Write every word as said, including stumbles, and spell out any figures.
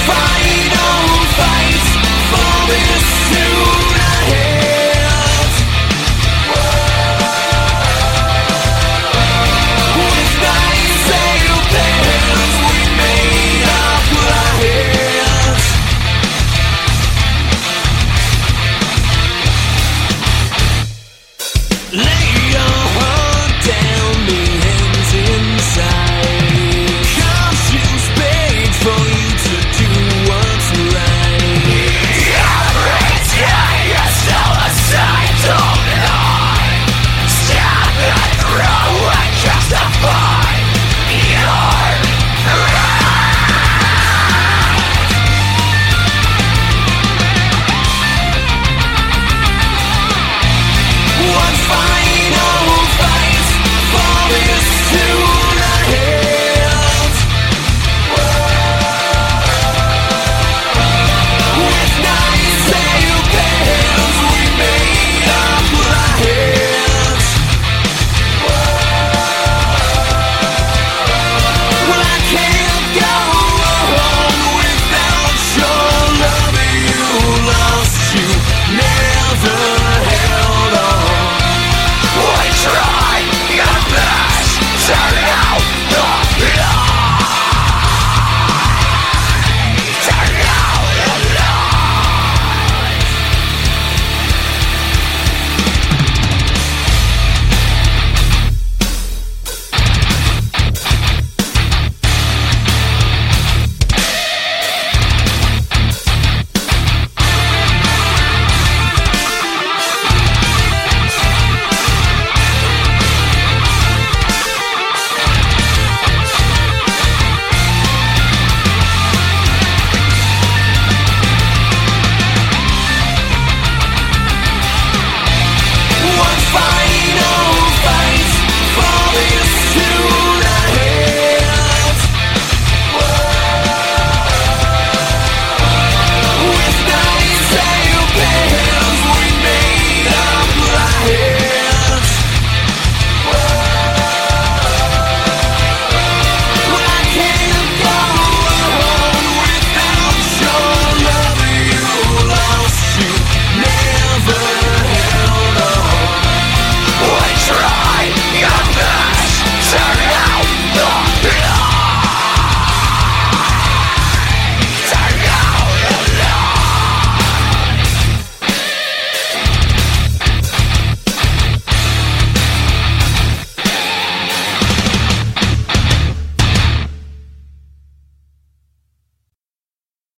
final fight for this tonight. With nice sail pens we made our plans. Lay your heart down, the hands inside. Conscience begged for you to do what's right. Every day you're still a sight of lie. Stop and throw and justify your one final fight for this tonight. With nice sail pens we made our plans. Well, I can't go on without your love. You lost, you never held on. We tried your best to